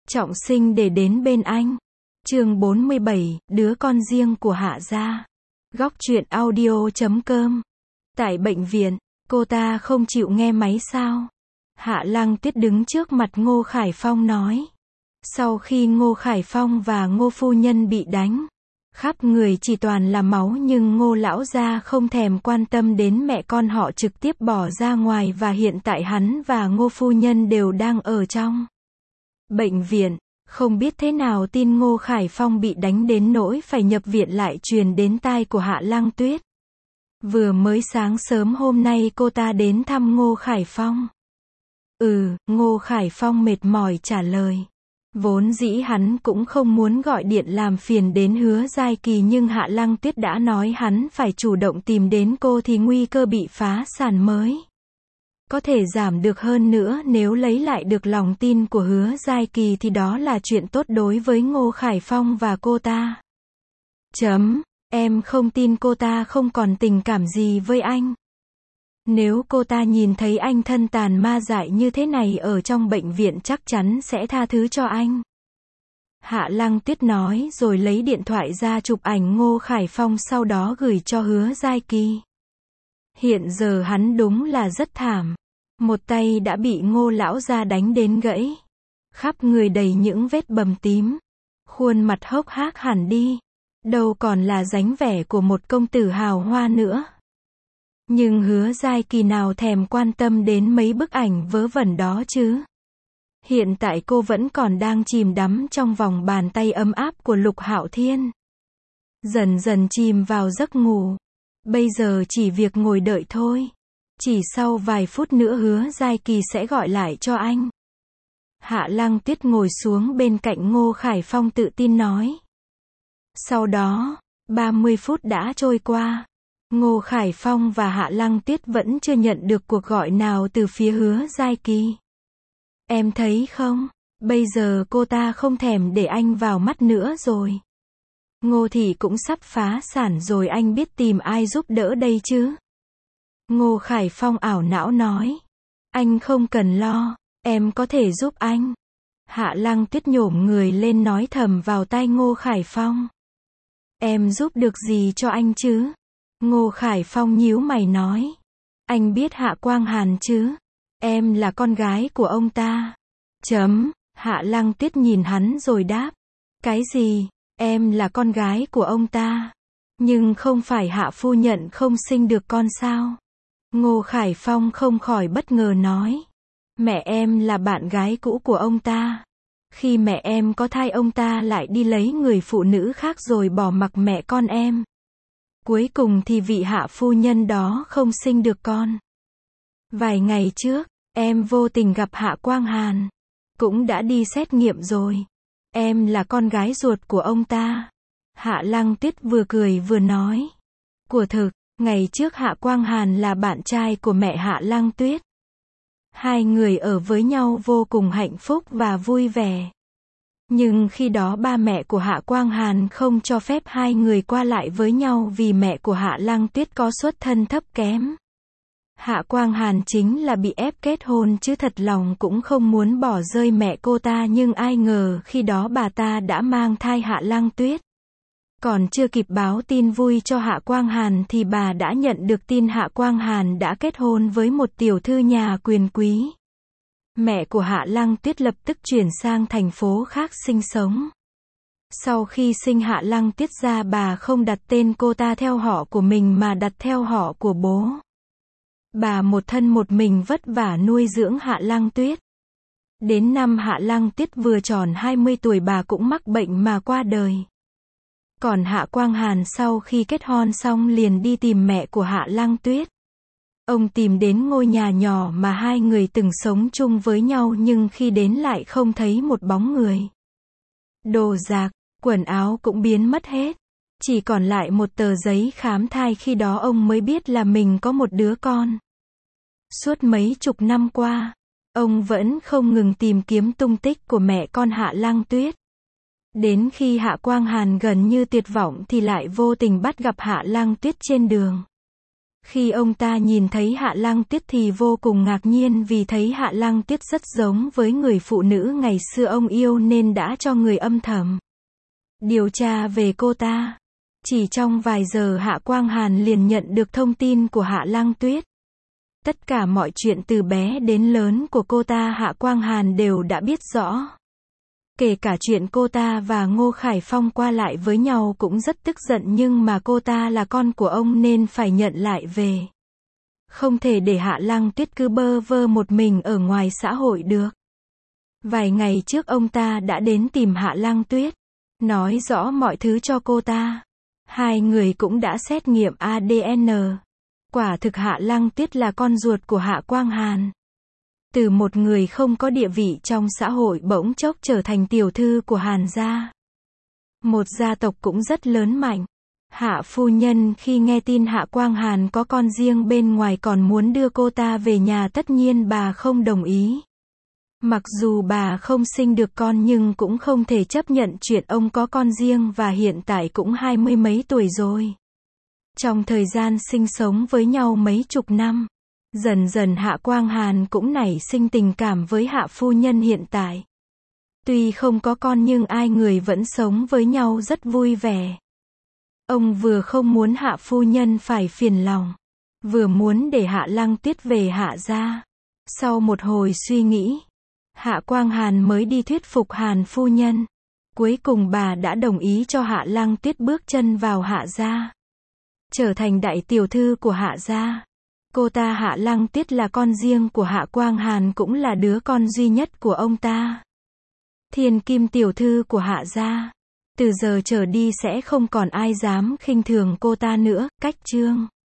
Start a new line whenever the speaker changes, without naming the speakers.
trọng sinh để đến bên anh. Chương 47, đứa con riêng của Hạ gia. Góc truyện audio.com. Tại bệnh viện, cô ta không chịu nghe máy sao? Hạ Lăng Tuyết đứng trước mặt Ngô Khải Phong nói. Sau khi Ngô Khải Phong và Ngô phu nhân bị đánh, khắp người chỉ toàn là máu, nhưng Ngô lão gia không thèm quan tâm đến mẹ con họ, trực tiếp bỏ ra ngoài, và hiện tại hắn và Ngô phu nhân đều đang ở trong bệnh viện. Không biết thế nào tin Ngô Khải Phong bị đánh đến nỗi phải nhập viện lại truyền đến tai của Hạ Lăng Tuyết. Vừa mới sáng sớm hôm nay cô ta đến thăm Ngô Khải Phong. Ngô Khải Phong mệt mỏi trả lời. Vốn dĩ hắn cũng không muốn gọi điện làm phiền đến Hứa Giai Kỳ, nhưng Hạ Lăng Tuyết đã nói hắn phải chủ động tìm đến cô thì nguy cơ bị phá sản mới có thể giảm được, hơn nữa nếu lấy lại được lòng tin của Hứa Giai Kỳ thì đó là chuyện tốt đối với Ngô Khải Phong và cô ta. Em không tin cô ta không còn tình cảm gì với anh. Nếu cô ta nhìn thấy anh thân tàn ma dại như thế này ở trong bệnh viện chắc chắn sẽ tha thứ cho anh. Hạ Lăng Tuyết nói rồi lấy điện thoại ra chụp ảnh Ngô Khải Phong, sau đó gửi cho Hứa Giai Kỳ. Hiện giờ hắn đúng là rất thảm. Một tay đã bị Ngô lão gia đánh đến gãy. Khắp người đầy những vết bầm tím. Khuôn mặt hốc hác hẳn đi. Đâu còn là dáng vẻ của một công tử hào hoa nữa. Nhưng Hứa Giai Kỳ nào thèm quan tâm đến mấy bức ảnh vớ vẩn đó chứ. Hiện tại cô vẫn còn đang chìm đắm trong vòng bàn tay ấm áp của Lục Hạo Thiên. Dần dần chìm vào giấc ngủ. Bây giờ chỉ việc ngồi đợi thôi. Chỉ sau vài phút nữa Hứa Giai Kỳ sẽ gọi lại cho anh. Hạ Lăng Tuyết ngồi xuống bên cạnh Ngô Khải Phong tự tin nói. Sau đó, 30 phút đã trôi qua. Ngô Khải Phong và Hạ Lăng Tuyết vẫn chưa nhận được cuộc gọi nào từ phía Hứa Giai Kỳ. Em thấy không, bây giờ cô ta không thèm để anh vào mắt nữa rồi. Ngô thị cũng sắp phá sản rồi, anh biết tìm ai giúp đỡ đây chứ? Ngô Khải Phong ảo não nói. Anh không cần lo, em có thể giúp anh. Hạ Lăng Tuyết nhổm người lên nói thầm vào tai Ngô Khải Phong. Em giúp được gì cho anh chứ? Ngô Khải Phong nhíu mày nói. Anh biết Hạ Quang Hàn chứ? Em là con gái của ông ta. Hạ Lăng Tuyết nhìn hắn rồi đáp. Cái gì? Em là con gái của ông ta? Nhưng không phải Hạ phu nhân không sinh được con sao? Ngô Khải Phong không khỏi bất ngờ nói. Mẹ em là bạn gái cũ của ông ta. Khi mẹ em có thai, ông ta lại đi lấy người phụ nữ khác rồi bỏ mặc mẹ con em. Cuối cùng thì vị Hạ phu nhân đó không sinh được con. Vài ngày trước, em vô tình gặp Hạ Quang Hàn. Cũng đã đi xét nghiệm rồi. Em là con gái ruột của ông ta. Hạ Lăng Tuyết vừa cười vừa nói. Của thực, ngày trước Hạ Quang Hàn là bạn trai của mẹ Hạ Lăng Tuyết. Hai người ở với nhau vô cùng hạnh phúc và vui vẻ. Nhưng khi đó ba mẹ của Hạ Quang Hàn không cho phép hai người qua lại với nhau vì mẹ của Hạ Lăng Tuyết có xuất thân thấp kém. Hạ Quang Hàn chính là bị ép kết hôn chứ thật lòng cũng không muốn bỏ rơi mẹ cô ta, nhưng ai ngờ khi đó bà ta đã mang thai Hạ Lăng Tuyết. Còn chưa kịp báo tin vui cho Hạ Quang Hàn thì bà đã nhận được tin Hạ Quang Hàn đã kết hôn với một tiểu thư nhà quyền quý. Mẹ của Hạ Lăng Tuyết lập tức chuyển sang thành phố khác sinh sống. Sau khi sinh Hạ Lăng Tuyết ra, bà không đặt tên cô ta theo họ của mình mà đặt theo họ của bố. Bà một thân một mình vất vả nuôi dưỡng Hạ Lăng Tuyết. Đến năm Hạ Lăng Tuyết vừa tròn 20 tuổi bà cũng mắc bệnh mà qua đời. Còn Hạ Quang Hàn sau khi kết hôn xong liền đi tìm mẹ của Hạ Lăng Tuyết. Ông tìm đến ngôi nhà nhỏ mà hai người từng sống chung với nhau, nhưng khi đến lại không thấy một bóng người. Đồ đạc, quần áo cũng biến mất hết. Chỉ còn lại một tờ giấy khám thai, khi đó ông mới biết là mình có một đứa con. Suốt mấy chục năm qua, ông vẫn không ngừng tìm kiếm tung tích của mẹ con Hạ Lăng Tuyết. Đến khi Hạ Quang Hàn gần như tuyệt vọng thì lại vô tình bắt gặp Hạ Lăng Tuyết trên đường. Khi ông ta nhìn thấy Hạ Lăng Tuyết thì vô cùng ngạc nhiên vì thấy Hạ Lăng Tuyết rất giống với người phụ nữ ngày xưa ông yêu nên đã cho người âm thầm điều tra về cô ta. Chỉ trong vài giờ Hạ Quang Hàn liền nhận được thông tin của Hạ Lăng Tuyết. Tất cả mọi chuyện từ bé đến lớn của cô ta Hạ Quang Hàn đều đã biết rõ. Kể cả chuyện cô ta và Ngô Khải Phong qua lại với nhau cũng rất tức giận nhưng mà cô ta là con của ông nên phải nhận lại về. Không thể để Hạ Lăng Tuyết cứ bơ vơ một mình ở ngoài xã hội được. Vài ngày trước ông ta đã đến tìm Hạ Lăng Tuyết, nói rõ mọi thứ cho cô ta. Hai người cũng đã xét nghiệm ADN. Quả thực Hạ Lăng Tuyết là con ruột của Hạ Quang Hàn. Từ một người không có địa vị trong xã hội bỗng chốc trở thành tiểu thư của Hàn gia. Một gia tộc cũng rất lớn mạnh. Hạ phu nhân khi nghe tin Hạ Quang Hàn có con riêng bên ngoài còn muốn đưa cô ta về nhà, tất nhiên bà không đồng ý. Mặc dù bà không sinh được con nhưng cũng không thể chấp nhận chuyện ông có con riêng và hiện tại cũng 20 mấy tuổi rồi. Trong thời gian sinh sống với nhau mấy chục năm, dần dần Hạ Quang Hàn cũng nảy sinh tình cảm với Hạ phu nhân hiện tại. Tuy không có con nhưng hai người vẫn sống với nhau rất vui vẻ. Ông vừa không muốn Hạ phu nhân phải phiền lòng, vừa muốn để Hạ Lăng Tuyết về Hạ gia. Sau một hồi suy nghĩ, Hạ Quang Hàn mới đi thuyết phục Hàn phu nhân. Cuối cùng bà đã đồng ý cho Hạ Lăng Tuyết bước chân vào Hạ gia, trở thành đại tiểu thư của Hạ gia. Cô ta Hạ Lăng Tuyết là con riêng của Hạ Quang Hàn, cũng là đứa con duy nhất của ông ta. Thiên kim tiểu thư của Hạ gia. Từ giờ trở đi sẽ không còn ai dám khinh thường cô ta nữa. Cách chương